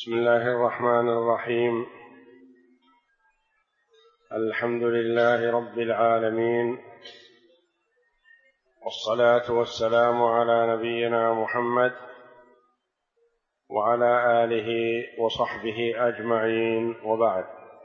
بسم الله الرحمن الرحيم. الحمد لله رب العالمين، والصلاة والسلام على نبينا محمد وعلى آله وصحبه أجمعين، وبعد.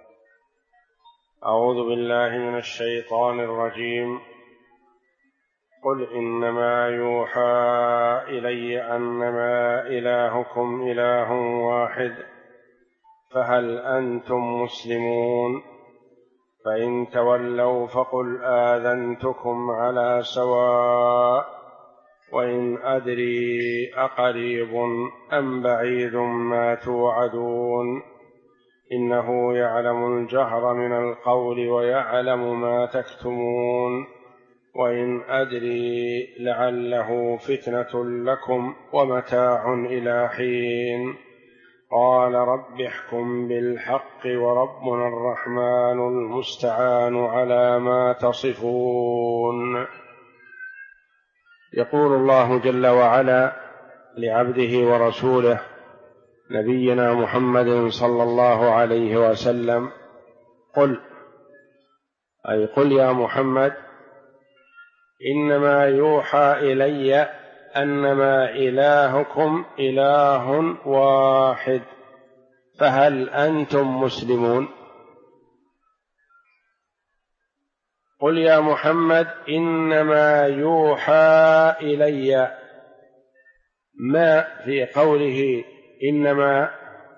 أعوذ بالله من الشيطان الرجيم. قل إنما يوحى إلي أنما إلهكم إله واحد فهل أنتم مسلمون؟ فإن تولوا فقل آذنتكم على سواء وإن أدري أقريب أم بعيد ما توعدون إنه يعلم الجهر من القول ويعلم ما تكتمون وإن أدري لعله فتنة لكم ومتاع إلى حين. قال رب احكم بالحق وربنا الرحمن المستعان على ما تصفون. يقول الله جل وعلا لعبده ورسوله نبينا محمد صلى الله عليه وسلم: قل، أي قل يا محمد، إنما يوحى إلي أنما إلهكم إله واحد فهل أنتم مسلمون؟ قل يا محمد إنما يوحى إلي. ما في قوله إنما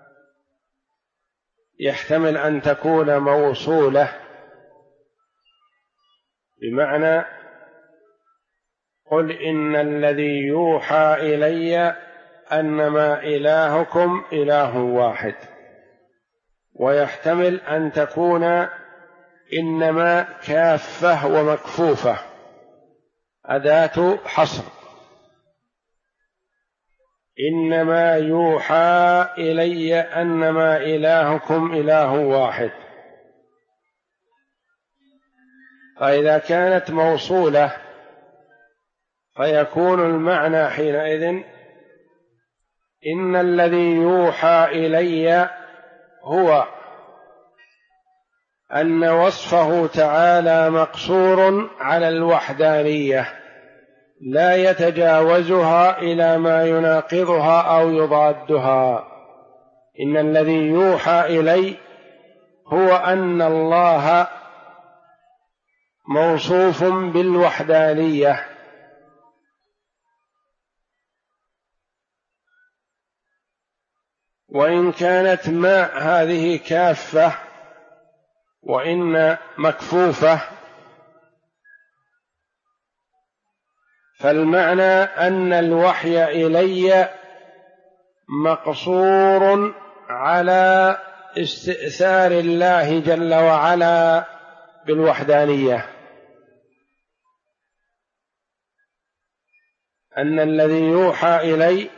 يحتمل أن تكون موصولة، بمعنى قل إن الذي يوحى إلي أنما إلهكم إله واحد، ويحتمل أن تكون إنما كافة ومكفوفة أداة حصر. إنما يوحى إلي أنما إلهكم إله واحد، فإذا كانت موصولة فيكون المعنى حينئذ إن الذي يوحى إلي هو أن وصفه تعالى مقصور على الوحدانية لا يتجاوزها إلى ما يناقضها أو يضادها. إن الذي يوحى إلي هو أن الله موصوف بالوحدانية، وإن كانت ما هذه كافة وإن مكفوفة، فالمعنى أن الوحي إلي مقصور على استئثار الله جل وعلا بالوحدانية، أن الذي يوحى إلي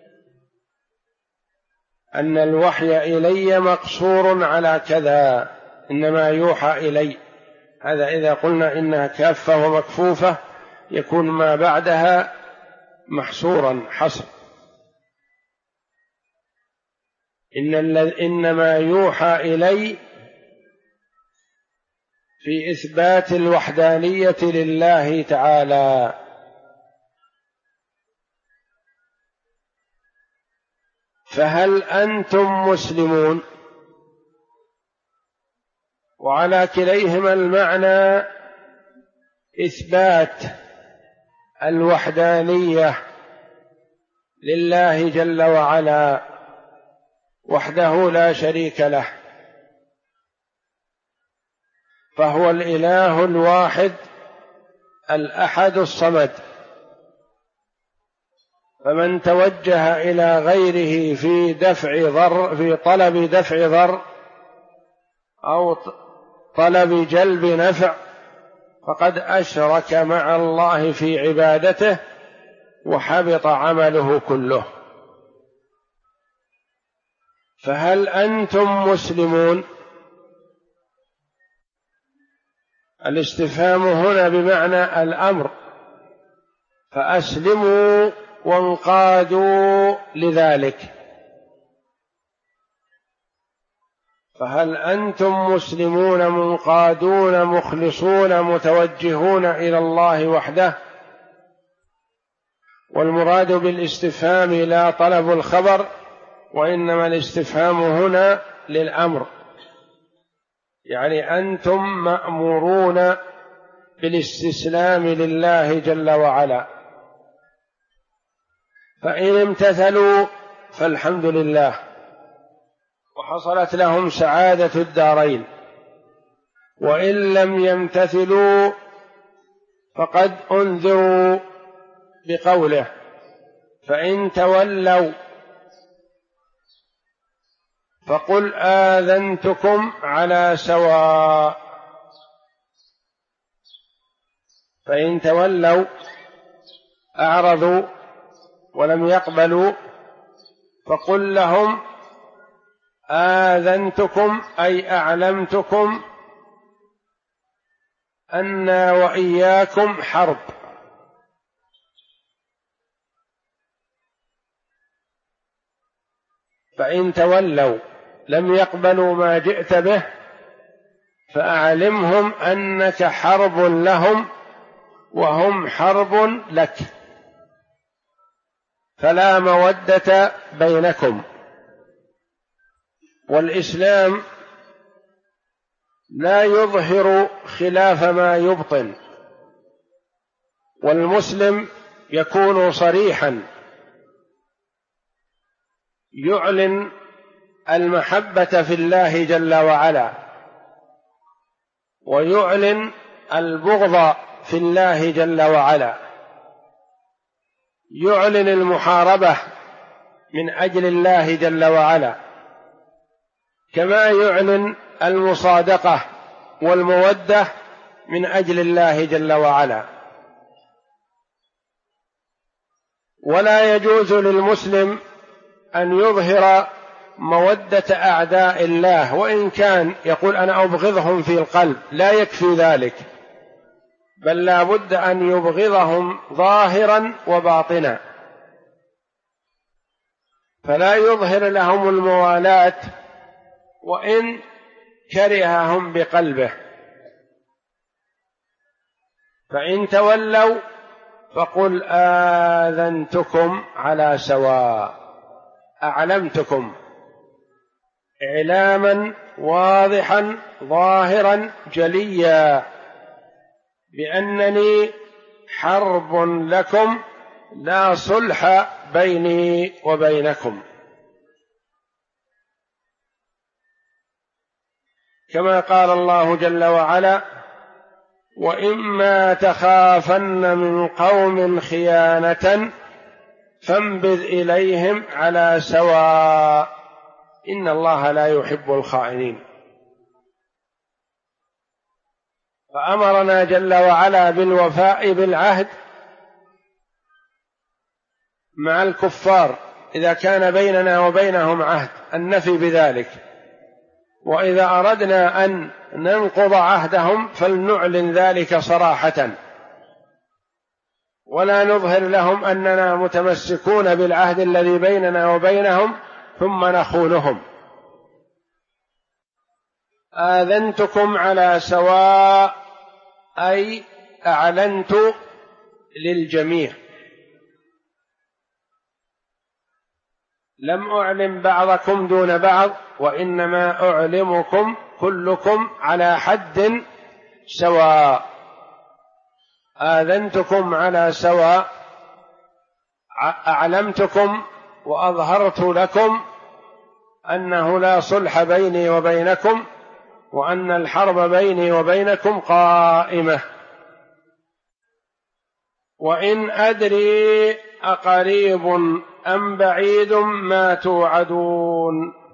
أن الوحي إلي مقصور على كذا، إنما يوحى إلي. هذا إذا قلنا إنها كافة ومكفوفة يكون ما بعدها محصورا حصر. إنما يوحى إلي في إثبات الوحدانية لله تعالى. فهل أنتم مسلمون؟ وعلى كليهما المعنى إثبات الوحدانية لله جل وعلا وحده لا شريك له، فهو الإله الواحد الأحد الصمد. فمن توجه إلى غيره في طلب دفع ضر أو طلب جلب نفع فقد أشرك مع الله في عبادته وحبط عمله كله. فهل أنتم مسلمون؟ الاستفهام هنا بمعنى الأمر، فأسلموا وانقادوا لذلك. فهل أنتم مسلمون منقادون مخلصون متوجهون إلى الله وحده؟ والمراد بالاستفهام لا طلب الخبر، وإنما الاستفهام هنا للأمر، يعني أنتم مأمورون بالاستسلام لله جل وعلا، فإن امتثلوا فالحمد لله وحصلت لهم سعادة الدارين، وإن لم يمتثلوا فقد أنذروا بقوله فإن تولوا فقل آذنتكم على سواء. فإن تولوا أعرضوا ولم يقبلوا فقل لهم آذنتكم أي أعلمتكم أن وإياكم حرب. فإن تولوا لم يقبلوا ما جئت به فأعلمهم أنك حرب لهم وهم حرب لك، فلا مودة بينكم. والإسلام لا يظهر خلاف ما يبطن، والمسلم يكون صريحا يعلن المحبة في الله جل وعلا، ويعلن البغض في الله جل وعلا، يعلن المحاربة من أجل الله جل وعلا، كما يعلن المصادقة والمودة من أجل الله جل وعلا. ولا يجوز للمسلم أن يظهر مودة أعداء الله، وإن كان يقول أنا أبغضهم في القلب، لا يكفي ذلك، بل لا بد أن يبغضهم ظاهرا وباطنا، فلا يظهر لهم الموالاة وإن كرههم بقلبه. فإن تولوا فقل آذنتكم على سواء، أعلمتكم إعلاما واضحا ظاهرا جليا بأنني حرب لكم لا صلح بيني وبينكم، كما قال الله جل وعلا وإما تخافن من قوم خيانة فانبذ إليهم على سواء إن الله لا يحب الخائنين. فأمرنا جل وعلا بالوفاء بالعهد مع الكفار إذا كان بيننا وبينهم عهد، النفي بذلك، وإذا أردنا أن ننقض عهدهم فلنعلن ذلك صراحة، ولا نظهر لهم أننا متمسكون بالعهد الذي بيننا وبينهم ثم نخونهم. آذنتكم على سواء أي أعلنت للجميع، لم أعلم بعضكم دون بعض، وإنما أعلمكم كلكم على حد سواء. آذنتكم على سواء، أعلمتكم وأظهرت لكم أنه لا صلح بيني وبينكم، وأن الحرب بيني وبينكم قائمة. وإن أدري أقريب أم بعيد ما توعدون،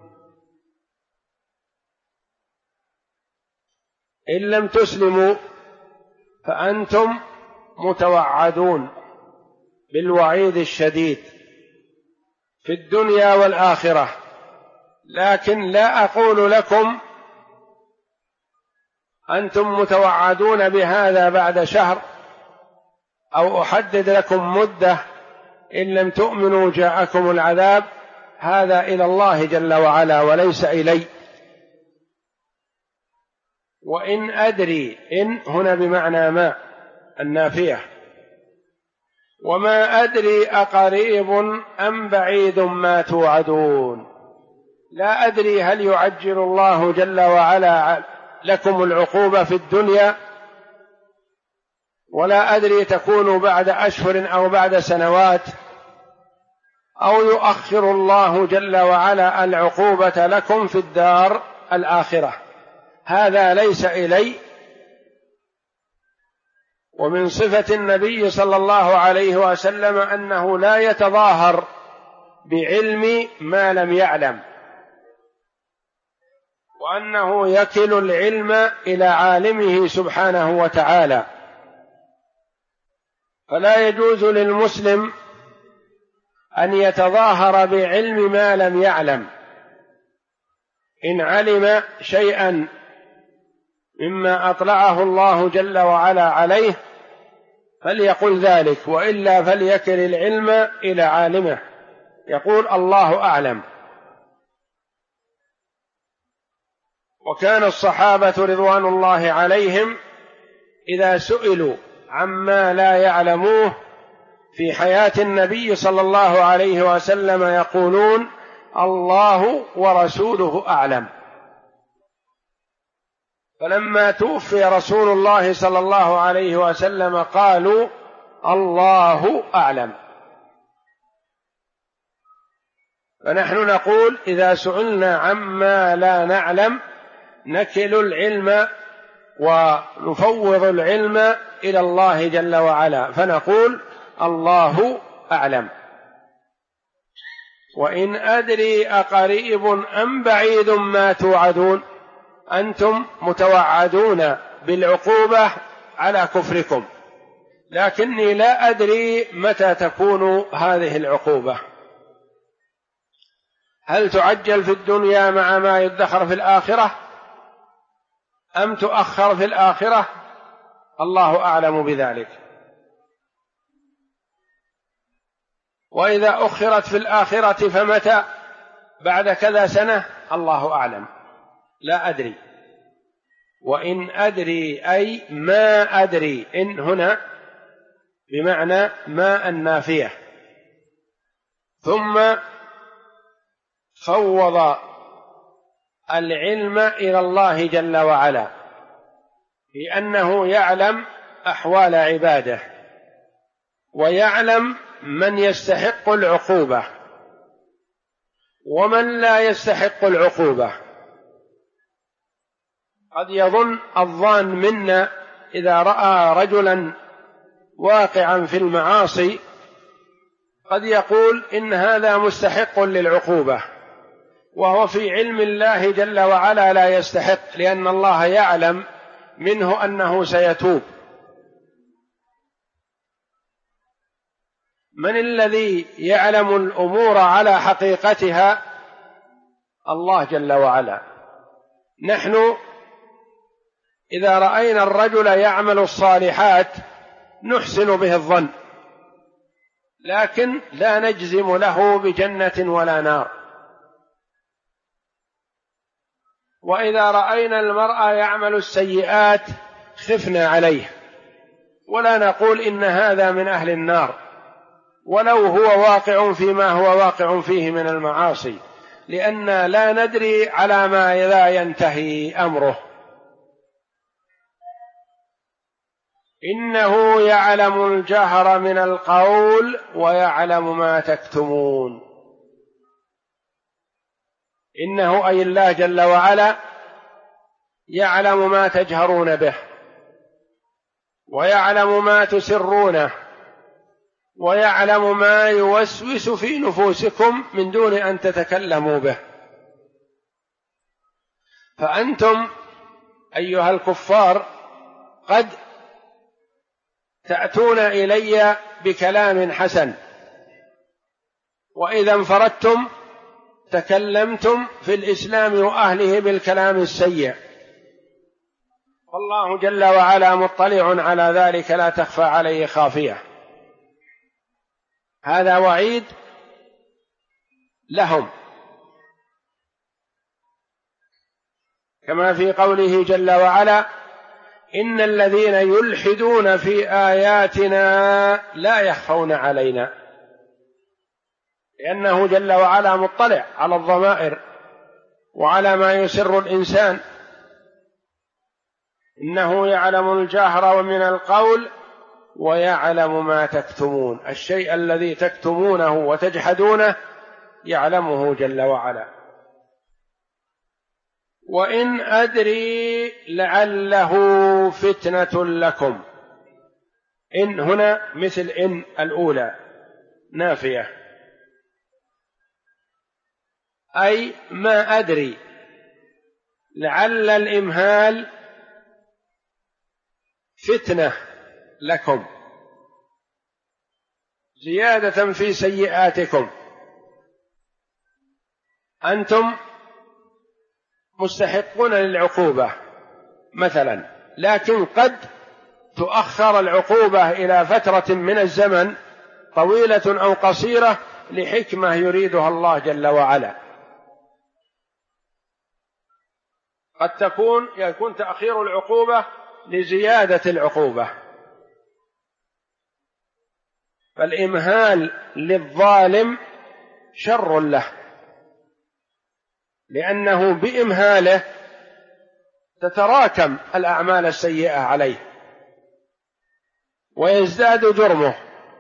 إن لم تسلموا فأنتم متوعدون بالوعيد الشديد في الدنيا والآخرة، لكن لا أقول لكم أنتم متوعدون بهذا بعد شهر، أو أحدد لكم مدة إن لم تؤمنوا جاءكم العذاب، هذا إلى الله جل وعلا وليس إلي. وإن أدري، إن هنا بمعنى ما النافية، وما أدري أقريب أم بعيد ما توعدون. لا أدري هل يعجل الله جل وعلا لكم العقوبة في الدنيا، ولا أدري تكون بعد أشهر أو بعد سنوات، أو يؤخر الله جل وعلا العقوبة لكم في الدار الآخرة. هذا ليس إلي. ومن صفة النبي صلى الله عليه وسلم أنه لا يتظاهر بعلم ما لم يعلم، وأنه يكل العلم إلى عالمه سبحانه وتعالى. فلا يجوز للمسلم أن يتظاهر بعلم ما لم يعلم. إن علم شيئا مما أطلعه الله جل وعلا عليه فليقل ذلك، وإلا فليكل العلم إلى عالمه، يقول الله أعلم. وكان الصحابة رضوان الله عليهم إذا سئلوا عما لا يعلموه في حياة النبي صلى الله عليه وسلم يقولون الله ورسوله أعلم. فلما توفي رسول الله صلى الله عليه وسلم قالوا الله أعلم. فنحن نقول إذا سئلنا عما لا نعلم نكل العلم ونفوض العلم إلى الله جل وعلا، فنقول الله أعلم. وإن أدري أقريب أم بعيد ما توعدون، أنتم متوعدون بالعقوبة على كفركم، لكني لا أدري متى تكون هذه العقوبة. هل تعجل في الدنيا مع ما يدخر في الآخرة أم تؤخر في الآخرة؟ الله أعلم بذلك. وإذا أخرت في الآخرة فمتى؟ بعد كذا سنة؟ الله أعلم، لا أدري. وإن أدري أي ما أدري، إن هنا بمعنى ما النافية. ثم فوض العلم إلى الله جل وعلا، لأنه يعلم أحوال عباده ويعلم من يستحق العقوبة ومن لا يستحق العقوبة. قد يظن الظان منا إذا رأى رجلا واقعا في المعاصي قد يقول إن هذا مستحق للعقوبة، وهو في علم الله جل وعلا لا يستحق، لأن الله يعلم منه أنه سيتوب. من الذي يعلم الأمور على حقيقتها؟ الله جل وعلا. نحن إذا رأينا الرجل يعمل الصالحات نحسن به الظن، لكن لا نجزم له بجنة ولا نار. وإذا رأينا المرء يعمل السيئات خفنا عليه، ولا نقول إن هذا من أهل النار ولو هو واقع فيما هو واقع فيه من المعاصي، لأن لا ندري على ما لا ينتهي أمره. إنه يعلم الجهر من القول ويعلم ما تكتمون. إنه أي الله جل وعلا يعلم ما تجهرون به، ويعلم ما تسرونه، ويعلم ما يوسوس في نفوسكم من دون أن تتكلموا به. فأنتم أيها الكفار قد تأتون إلي بكلام حسن، وإذا انفردتم تكلمتم في الإسلام وأهله بالكلام السيء، والله جل وعلا مطلع على ذلك لا تخفى عليه خافية. هذا وعيد لهم. كما في قوله جل وعلا: إن الذين يلحدون في آياتنا لا يخفون علينا، لأنه جل وعلا مطلع على الضمائر وعلى ما يسر الإنسان. إنه يعلم الجهر ومن القول ويعلم ما تكتمون، الشيء الذي تكتمونه وتجحدونه يعلمه جل وعلا. وإن أدري لعله فتنة لكم. إن هنا مثل إن الأولى نافية، أي ما أدري، لعل الإمهال فتنة لكم، زيادة في سيئاتكم. أنتم مستحقون للعقوبة مثلا، لكن قد تؤخر العقوبة إلى فترة من الزمن طويلة أو قصيرة لحكمة يريدها الله جل وعلا. قد يكون تأخير العقوبة لزيادة العقوبة. فالإمهال للظالم شر له، لأنه بإمهاله تتراكم الأعمال السيئة عليه ويزداد جرمه.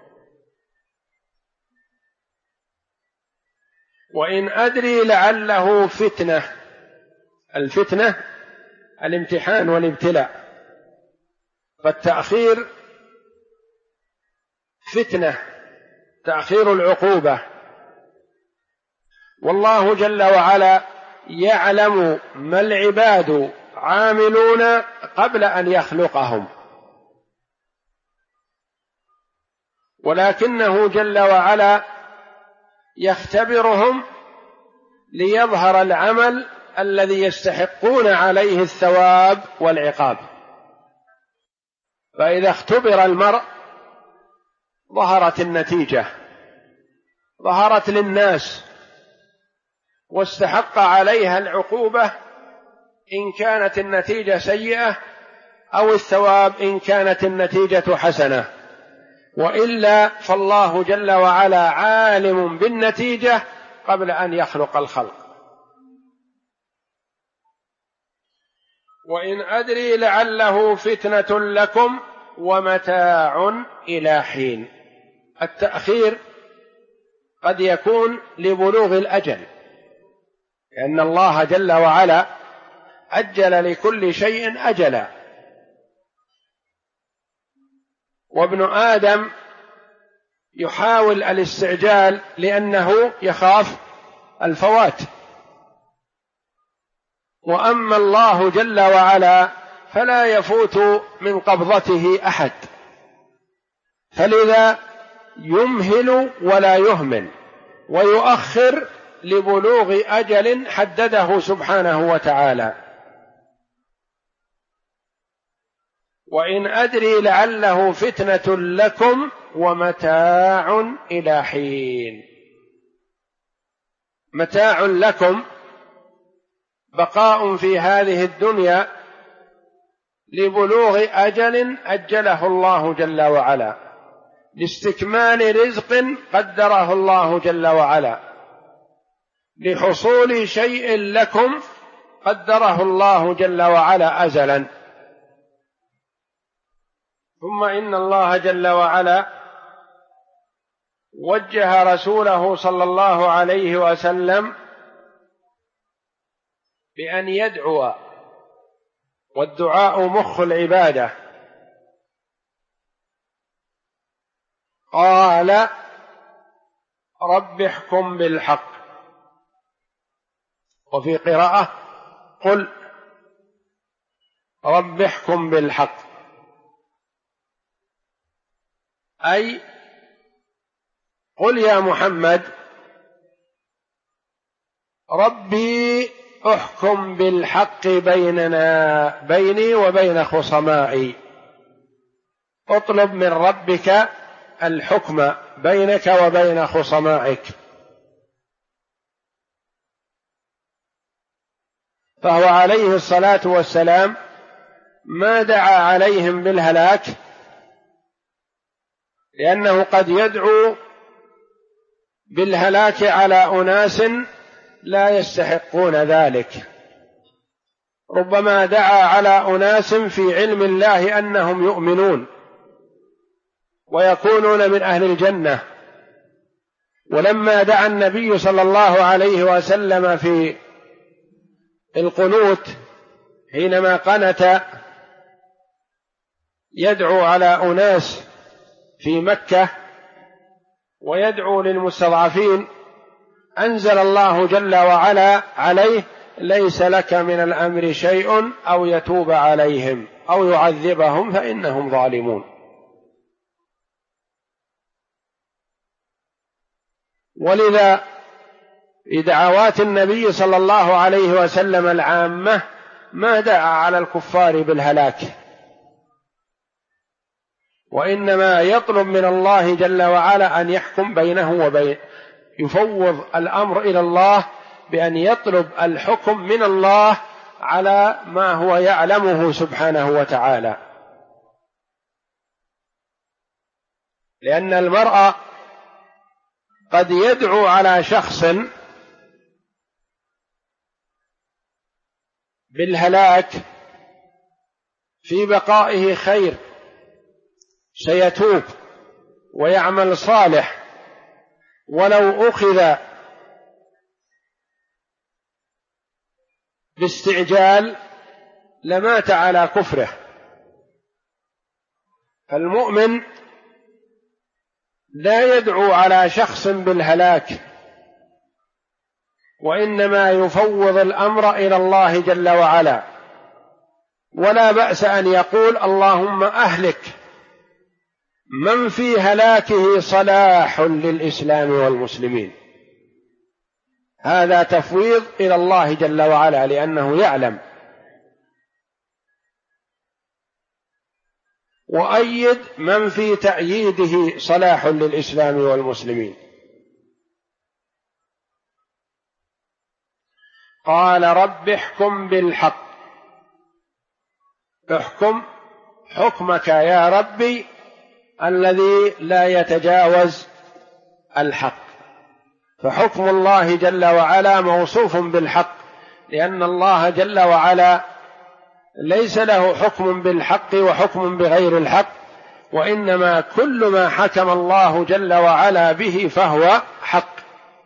وإن أدري لعله فتنة، الفتنة الامتحان والابتلاء، فالتأخير فتنة، تأخير العقوبة. والله جل وعلا يعلم ما العباد عاملون قبل أن يخلقهم، ولكنه جل وعلا يختبرهم ليظهر العمل الذي يستحقون عليه الثواب والعقاب. فإذا اختبر المرء ظهرت النتيجة، ظهرت للناس واستحق عليها العقوبة إن كانت النتيجة سيئة، أو الثواب إن كانت النتيجة حسنة. وإلا فالله جل وعلا عالم بالنتيجة قبل أن يخلق الخلق. وإن أدري لعله فتنة لكم ومتاع إلى حين. التأخير قد يكون لبلوغ الأجل، لأن الله جل وعلا أجل لكل شيء أجلا، وابن آدم يحاول الاستعجال لأنه يخاف الفوات، وأما الله جل وعلا فلا يفوت من قبضته أحد، فلذا يمهل ولا يهمل ويؤخر لبلوغ أجل حدده سبحانه وتعالى. وإن أدري لعله فتنة لكم ومتاع إلى حين. متاع لكم بقاء في هذه الدنيا لبلوغ أجل أجله الله جل وعلا، لاستكمال رزق قدره الله جل وعلا، لحصول شيء لكم قدره الله جل وعلا أزلا. ثم إن الله جل وعلا وجه رسوله صلى الله عليه وسلم بأن يدعو، والدعاء مخ العبادة. قال: رب احكم بالحق، وفي قراءة: قل رب احكم بالحق، أي قل يا محمد ربي احكم بالحق بيني وبين خصمائي، اطلب من ربك الحكم بينك وبين خصمائك. فهو عليه الصلاة والسلام ما دعا عليهم بالهلاك، لأنه قد يدعو بالهلاك على أناس لا يستحقون ذلك. ربما دعا على أناس في علم الله أنهم يؤمنون ويكونون من أهل الجنة. ولما دعا النبي صلى الله عليه وسلم في القنوت حينما قنت يدعو على أناس في مكة ويدعو للمستضعفين، أنزل الله جل وعلا عليه: ليس لك من الأمر شيء أو يتوب عليهم أو يعذبهم فإنهم ظالمون. ولذا في دعوات النبي صلى الله عليه وسلم العامة ما دعا على الكفار بالهلاك، وإنما يطلب من الله جل وعلا أن يحكم بينه وبين، يفوض الأمر إلى الله بأن يطلب الحكم من الله على ما هو يعلمه سبحانه وتعالى. لأن المرء قد يدعو على شخص بالهلاك في بقائه خير، سيتوب ويعمل صالح، ولو أخذ باستعجال لمات على كفره. فالمؤمن لا يدعو على شخص بالهلاك، وإنما يفوض الأمر إلى الله جل وعلا. ولا بأس أن يقول: اللهم أهلك من في هلاكه صلاح للإسلام والمسلمين. هذا تفويض إلى الله جل وعلا، لأنه يعلم. وأيد من في تأييده صلاح للإسلام والمسلمين. قال: رب احكم بالحق. احكم حكمك يا ربي الذي لا يتجاوز الحق. فحكم الله جل وعلا موصوف بالحق، لأن الله جل وعلا ليس له حكم بالحق وحكم بغير الحق، وإنما كل ما حكم الله جل وعلا به فهو حق.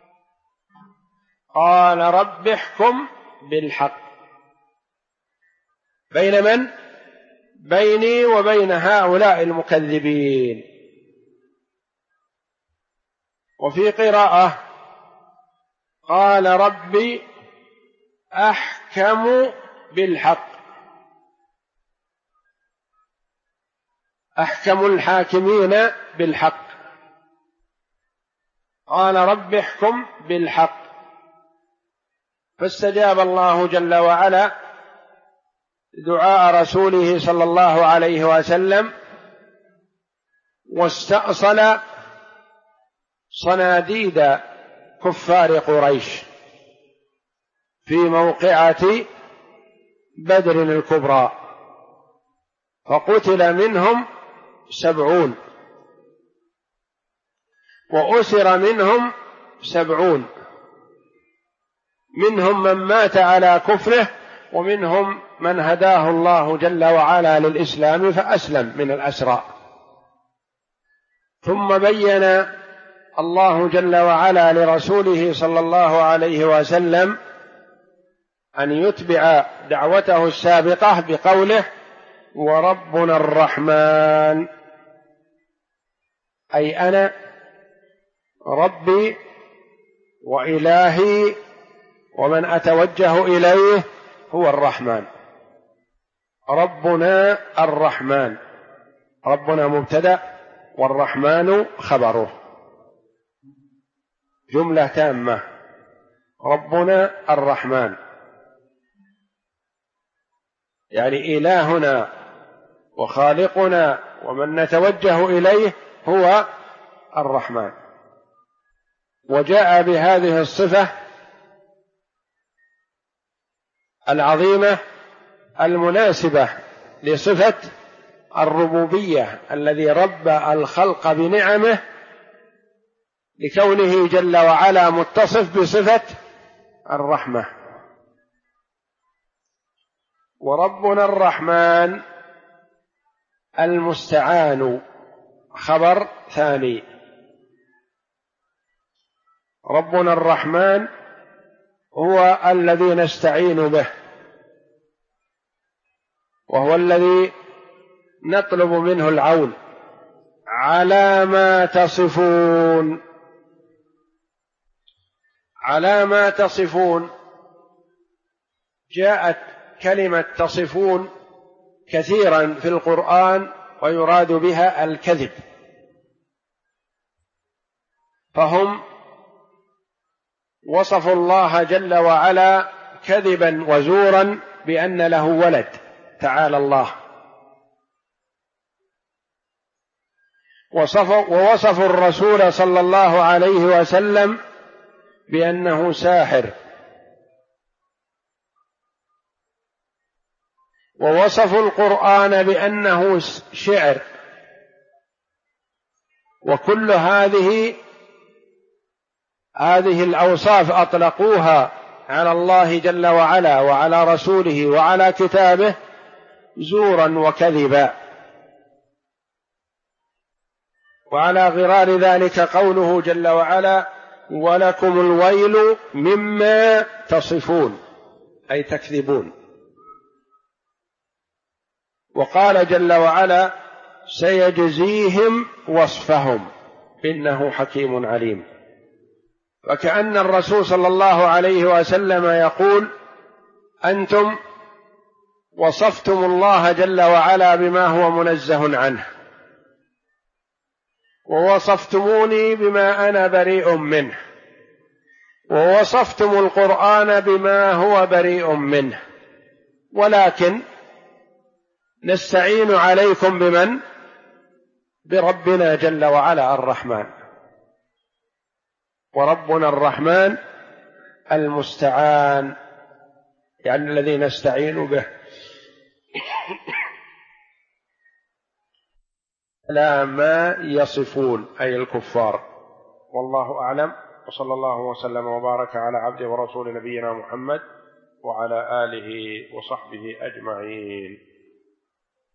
قال: رب احكم بالحق. بين من؟ بيني وبين هؤلاء المكذبين. وفي قراءة: قال ربي أحكم بالحق. أحكم الحاكمين بالحق. قال رب احكم بالحق. فاستجاب الله جل وعلا دعاء رسوله صلى الله عليه وسلم، واستأصل صناديد كفار قريش في موقعة بدر الكبرى، فقتل منهم 70 وأسر منهم 70، منهم من مات على كفره ومنهم من هداه الله جل وعلا للإسلام فأسلم من الأسرى. ثم بين الله جل وعلا لرسوله صلى الله عليه وسلم أن يتبع دعوته السابقة بقوله: وربنا الرحمن، أي أنا ربي وإلهي ومن أتوجه إليه هو الرحمن. ربنا الرحمن، ربنا مبتدأ والرحمن خبره، جملة تامة. ربنا الرحمن يعني إلهنا وخالقنا ومن نتوجه إليه هو الرحمن. وجاء بهذه الصفة العظيمة المناسبة لصفة الربوبية الذي ربى الخلق بنعمه، لكونه جل وعلا متصف بصفة الرحمة. وربنا الرحمن المستعان خبر ثاني. ربنا الرحمن هو الذي نستعين به، وهو الذي نطلب منه العون على ما تصفون. على ما تصفون، جاءت كلمة تصفون كثيرا في القرآن ويراد بها الكذب، فهم وصفوا الله جل وعلا كذبا وزورا بأن له ولد تعالى الله، ووصفوا الرسول صلى الله عليه وسلم بأنه ساحر، ووصفوا القرآن بأنه شعر. وكل هذه الأوصاف أطلقوها على الله جل وعلا وعلى رسوله وعلى كتابه زورا وكذبا. وعلى غرار ذلك قوله جل وعلا: ولكم الويل مما تصفون، أي تكذبون. وقال جل وعلا: سيجزيهم وصفهم إنه حكيم عليم. وكأن الرسول صلى الله عليه وسلم يقول: أنتم وصفتم الله جل وعلا بما هو منزه عنه، ووصفتموني بما أنا بريء منه، ووصفتم القرآن بما هو بريء منه، ولكن نستعين عليكم بمن؟ بربنا جل وعلا الرحمن. وربنا الرحمن المستعان، يعني الذي نستعين به لا ما يصفون، أي الكفار. والله أعلم، وصلى الله وسلم وبارك على عبده ورسول نبينا محمد وعلى آله وصحبه أجمعين.